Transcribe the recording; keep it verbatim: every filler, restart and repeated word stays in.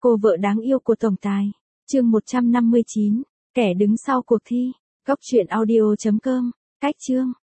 Cô vợ đáng yêu của tổng tài. Chương một trăm năm mươi chín, kẻ đứng sau cuộc thi. Góc truyện audio chấm com. Cách chương.